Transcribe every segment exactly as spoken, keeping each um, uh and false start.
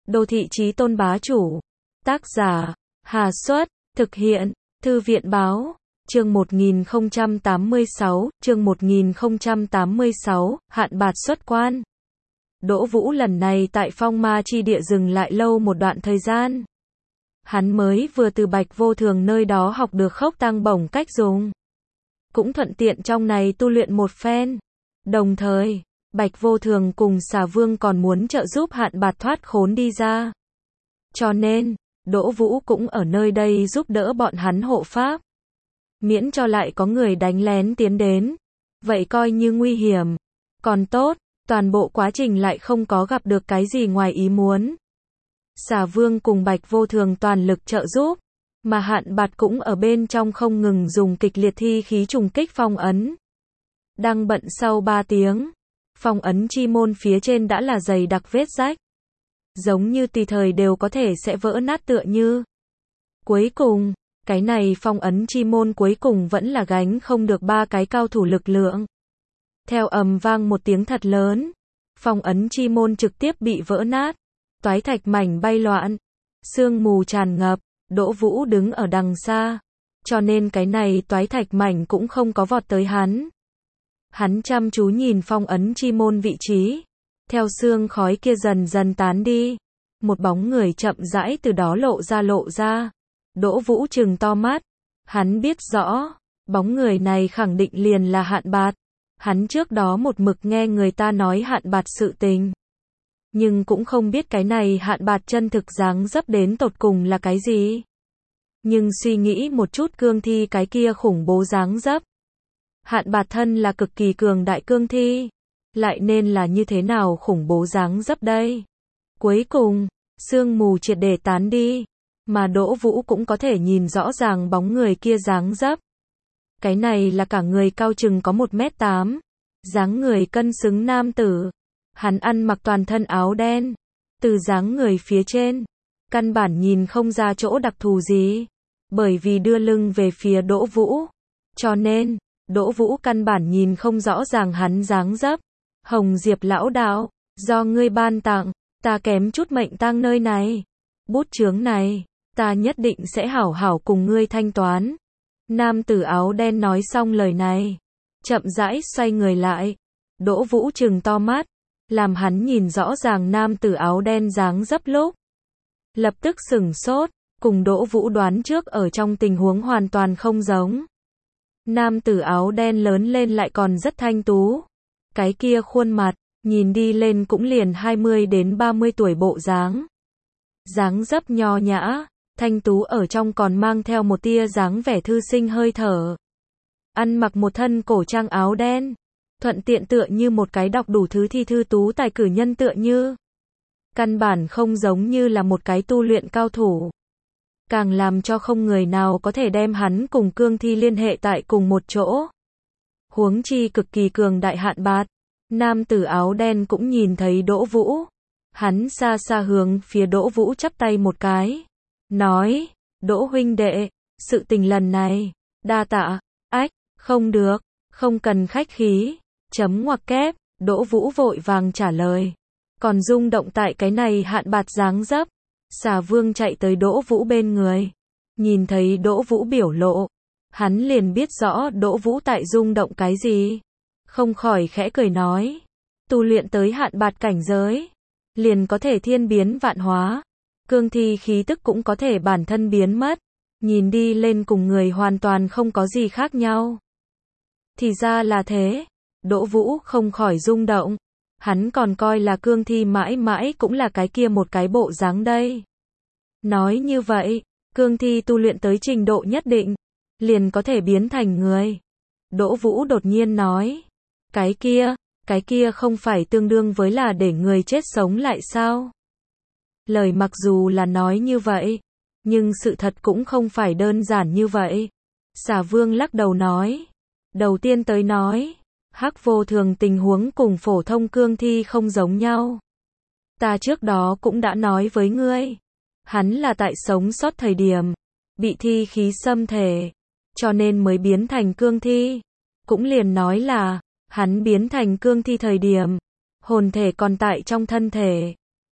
Đô thị chí tôn bá chủ. Tác giả, Hà Xuất, thực hiện, Thư viện Báo, chương một nghìn không trăm tám mươi sáu, chương một nghìn không trăm tám mươi sáu, hạn bạt xuất quan. Đỗ Vũ lần này tại Phong Ma chi địa dừng lại lâu một đoạn thời gian. Hắn mới vừa từ Bạch Vô Thường nơi đó học được khốc tăng bổng cách dùng. Cũng thuận tiện trong này tu luyện một phen. Đồng thời, Bạch Vô Thường cùng Xà Vương còn muốn trợ giúp hạn bạt thoát khốn đi ra. Cho nên, Đỗ Vũ cũng ở nơi đây giúp đỡ bọn hắn hộ pháp. Miễn cho lại có người đánh lén tiến đến. Vậy coi như nguy hiểm. Còn tốt, toàn bộ quá trình lại không có gặp được cái gì ngoài ý muốn. Xà Vương cùng Bạch Vô Thường toàn lực trợ giúp, mà hạn bạt cũng ở bên trong không ngừng dùng kịch liệt thi khí trùng kích phong ấn. Đang bận sau ba tiếng, phong ấn chi môn phía trên đã là dày đặc vết rách. Giống như tùy thời đều có thể sẽ vỡ nát tựa như. Cuối cùng, cái này phong ấn chi môn cuối cùng vẫn là gánh không được ba cái cao thủ lực lượng. Theo ầm vang một tiếng thật lớn, phong ấn chi môn trực tiếp bị vỡ nát, toái thạch mảnh bay loạn, sương mù tràn ngập, Đỗ Vũ đứng ở đằng xa, cho nên cái này toái thạch mảnh cũng không có vọt tới hắn. Hắn chăm chú nhìn phong ấn chi môn vị trí, theo sương khói kia dần dần tán đi, một bóng người chậm rãi từ đó lộ ra lộ ra. Đỗ Vũ trừng to mắt, hắn biết rõ, bóng người này khẳng định liền là hạn bạt. Hắn trước đó một mực nghe người ta nói hạn bạt sự tình, nhưng cũng không biết cái này hạn bạt chân thực dáng dấp đến tột cùng là cái gì. Nhưng suy nghĩ một chút cương thi cái kia khủng bố dáng dấp. Hạn bạt thân là cực kỳ cường đại cương thi, lại nên là như thế nào khủng bố dáng dấp đây. Cuối cùng, sương mù triệt để tán đi, mà Đỗ Vũ cũng có thể nhìn rõ ràng bóng người kia dáng dấp. Cái này là cả người cao chừng có một mét tám, dáng người cân xứng nam tử. Hắn ăn mặc toàn thân áo đen, từ dáng người phía trên, căn bản nhìn không ra chỗ đặc thù gì, bởi vì đưa lưng về phía Đỗ Vũ, cho nên, Đỗ Vũ căn bản nhìn không rõ ràng hắn dáng dấp. Hồng Diệp lão đạo, do ngươi ban tặng, ta kém chút mệnh tang nơi này. Bút chướng này, ta nhất định sẽ hảo hảo cùng ngươi thanh toán. Nam tử áo đen nói xong lời này, chậm rãi xoay người lại. Đỗ Vũ trừng to mắt, làm hắn nhìn rõ ràng nam tử áo đen dáng dấp lúc. Lập tức sửng sốt, cùng Đỗ Vũ đoán trước ở trong tình huống hoàn toàn không giống. Nam tử áo đen lớn lên lại còn rất thanh tú. Cái kia khuôn mặt, nhìn đi lên cũng liền hai mươi đến ba mươi tuổi bộ dáng. Dáng dấp nho nhã, thanh tú ở trong còn mang theo một tia dáng vẻ thư sinh hơi thở. Ăn mặc một thân cổ trang áo đen, thuận tiện tựa như một cái đọc đủ thứ thi thư tú tài cử nhân tựa như. Căn bản không giống như là một cái tu luyện cao thủ. Càng làm cho không người nào có thể đem hắn cùng cương thi liên hệ tại cùng một chỗ. Huống chi cực kỳ cường đại hạn bạt. Nam tử áo đen cũng nhìn thấy Đỗ Vũ. Hắn xa xa hướng phía Đỗ Vũ chắp tay một cái. Nói, Đỗ huynh đệ, sự tình lần này, đa tạ. Ách, không được, không cần khách khí. Chấm ngoặc kép, Đỗ Vũ vội vàng trả lời. Còn rung động tại cái này hạn bạt dáng dấp. Xà Vương chạy tới Đỗ Vũ bên người. Nhìn thấy Đỗ Vũ biểu lộ, hắn liền biết rõ Đỗ Vũ tại rung động cái gì. Không khỏi khẽ cười nói. Tu luyện tới hạn bạt cảnh giới, liền có thể thiên biến vạn hóa. Cương thi khí tức cũng có thể bản thân biến mất. Nhìn đi lên cùng người hoàn toàn không có gì khác nhau. Thì ra là thế. Đỗ Vũ không khỏi rung động. Hắn còn coi là cương thi mãi mãi cũng là cái kia một cái bộ dáng đây. Nói như vậy, cương thi tu luyện tới trình độ nhất định, liền có thể biến thành người. Đỗ Vũ đột nhiên nói. Cái kia, cái kia không phải tương đương với là để người chết sống lại sao? Lời mặc dù là nói như vậy, nhưng sự thật cũng không phải đơn giản như vậy. Xà Vương lắc đầu nói. Đầu tiên tới nói, Hắc Vô Thường tình huống cùng phổ thông cương thi không giống nhau. Ta trước đó cũng đã nói với ngươi. Hắn là tại sống sót thời điểm, bị thi khí xâm thể, cho nên mới biến thành cương thi. Cũng liền nói là, hắn biến thành cương thi thời điểm, hồn thể còn tại trong thân thể.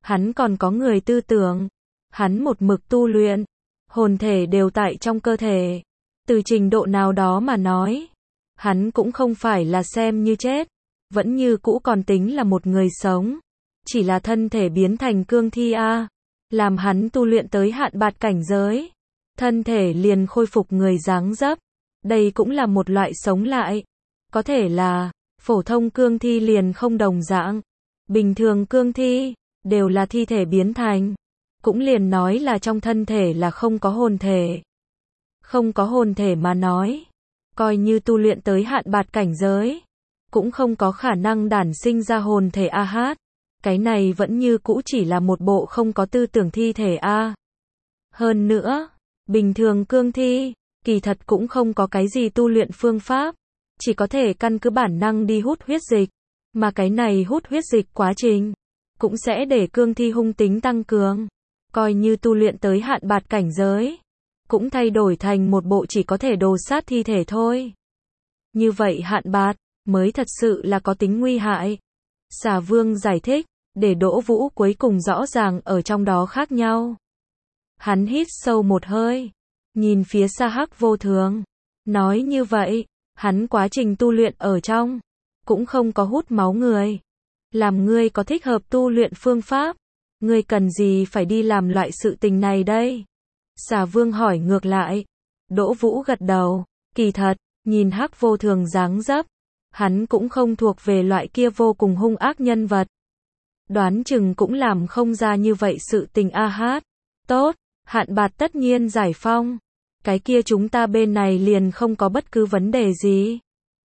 Hắn còn có người tư tưởng. Hắn một mực tu luyện. Hồn thể đều tại trong cơ thể. Từ trình độ nào đó mà nói. Hắn cũng không phải là xem như chết. Vẫn như cũ còn tính là một người sống. Chỉ là thân thể biến thành cương thi a. Làm hắn tu luyện tới hạn bạt cảnh giới. Thân thể liền khôi phục người dáng dấp. Đây cũng là một loại sống lại. Có thể là, phổ thông cương thi liền không đồng dạng. Bình thường cương thi, đều là thi thể biến thành. Cũng liền nói là trong thân thể là không có hồn thể. Không có hồn thể mà nói. Coi như tu luyện tới hạn bạt cảnh giới. Cũng không có khả năng đản sinh ra hồn thể a hát. Cái này vẫn như cũ chỉ là một bộ không có tư tưởng thi thể a. Hơn nữa, bình thường cương thi, kỳ thật cũng không có cái gì tu luyện phương pháp. Chỉ có thể căn cứ bản năng đi hút huyết dịch. Mà cái này hút huyết dịch quá trình, cũng sẽ để cương thi hung tính tăng cường. Coi như tu luyện tới hạn bạt cảnh giới, cũng thay đổi thành một bộ chỉ có thể đồ sát thi thể thôi. Như vậy hạn bạt, mới thật sự là có tính nguy hại. Xà Vương giải thích, để Đỗ Vũ cuối cùng rõ ràng ở trong đó khác nhau. Hắn hít sâu một hơi, nhìn phía xa Hắc Vô Thường. Nói như vậy, hắn quá trình tu luyện ở trong, cũng không có hút máu người. Làm ngươi có thích hợp tu luyện phương pháp, ngươi cần gì phải đi làm loại sự tình này đây? Xà Vương hỏi ngược lại. Đỗ Vũ gật đầu, kỳ thật, nhìn Hắc Vô Thường dáng dấp, hắn cũng không thuộc về loại kia vô cùng hung ác nhân vật. Đoán chừng cũng làm không ra như vậy sự tình a hát. Tốt, hạn bạt tất nhiên giải phong. Cái kia chúng ta bên này liền không có bất cứ vấn đề gì.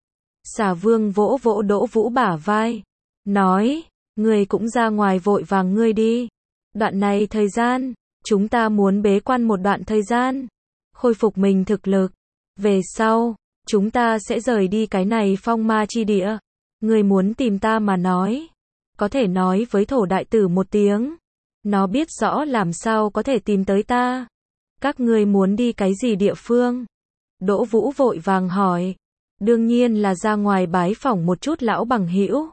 Xà Vương vỗ vỗ Đỗ Vũ bả vai. Nói, ngươi cũng ra ngoài vội vàng ngươi đi. Đoạn này thời gian, chúng ta muốn bế quan một đoạn thời gian. Khôi phục mình thực lực. Về sau, chúng ta sẽ rời đi cái này phong ma chi địa. Ngươi muốn tìm ta mà nói. Có thể nói với thổ đại tử một tiếng. Nó biết rõ làm sao có thể tìm tới ta. Các ngươi muốn đi cái gì địa phương? Đỗ Vũ vội vàng hỏi. Đương nhiên là ra ngoài bái phỏng một chút lão bằng hữu.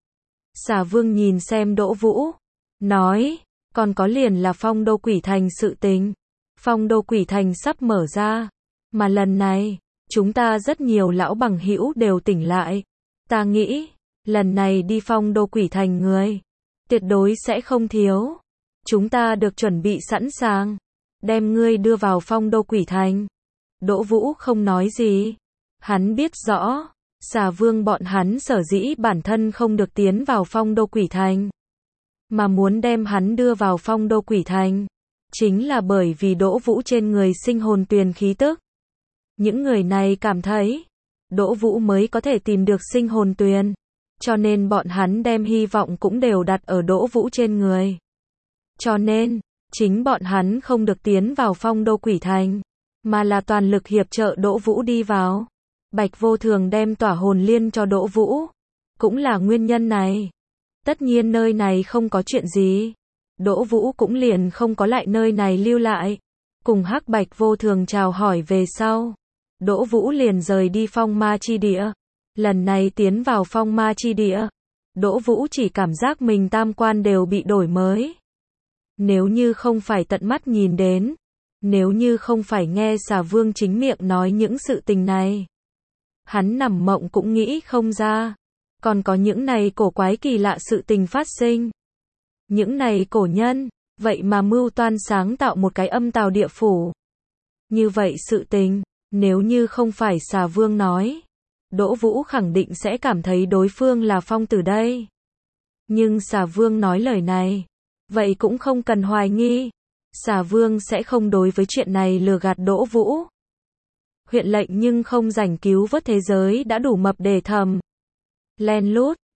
Xà Vương nhìn xem Đỗ Vũ. Nói, còn có liền là phong đô quỷ thành sự tình. Phong đô quỷ thành sắp mở ra. Mà lần này, chúng ta rất nhiều lão bằng hữu đều tỉnh lại. Ta nghĩ, lần này đi phong đô quỷ thành người, tuyệt đối sẽ không thiếu. Chúng ta được chuẩn bị sẵn sàng. Đem ngươi đưa vào phong đô quỷ thành. Đỗ Vũ không nói gì. Hắn biết rõ, Xà Vương bọn hắn sở dĩ bản thân không được tiến vào phong đô quỷ thành. Mà muốn đem hắn đưa vào phong đô quỷ thành. Chính là bởi vì Đỗ Vũ trên người sinh hồn tuyền khí tức. Những người này cảm thấy, Đỗ Vũ mới có thể tìm được sinh hồn tuyền. Cho nên bọn hắn đem hy vọng cũng đều đặt ở Đỗ Vũ trên người. Cho nên, chính bọn hắn không được tiến vào phong đô quỷ thành, mà là toàn lực hiệp trợ Đỗ Vũ đi vào. Bạch Vô Thường đem tỏa hồn liên cho Đỗ Vũ, cũng là nguyên nhân này. Tất nhiên nơi này không có chuyện gì, Đỗ Vũ cũng liền không có lại nơi này lưu lại. Cùng Hắc Bạch Vô Thường chào hỏi về sau, Đỗ Vũ liền rời đi phong ma chi địa. Lần này tiến vào phong ma chi địa, Đỗ Vũ chỉ cảm giác mình tam quan đều bị đổi mới. Nếu như không phải tận mắt nhìn đến, nếu như không phải nghe Xà Vương chính miệng nói những sự tình này, hắn nằm mộng cũng nghĩ không ra. Còn có những này cổ quái kỳ lạ sự tình phát sinh. Những này cổ nhân, vậy mà mưu toan sáng tạo một cái âm tào địa phủ. Như vậy sự tình, nếu như không phải Xà Vương nói, Đỗ Vũ khẳng định sẽ cảm thấy đối phương là phong tử đây. Nhưng Xà Vương nói lời này, vậy cũng không cần hoài nghi. Xà Vương sẽ không đối với chuyện này lừa gạt Đỗ Vũ. Huyện lệnh nhưng không rảnh cứu vớt thế giới đã đủ mập để thầm. Len lút,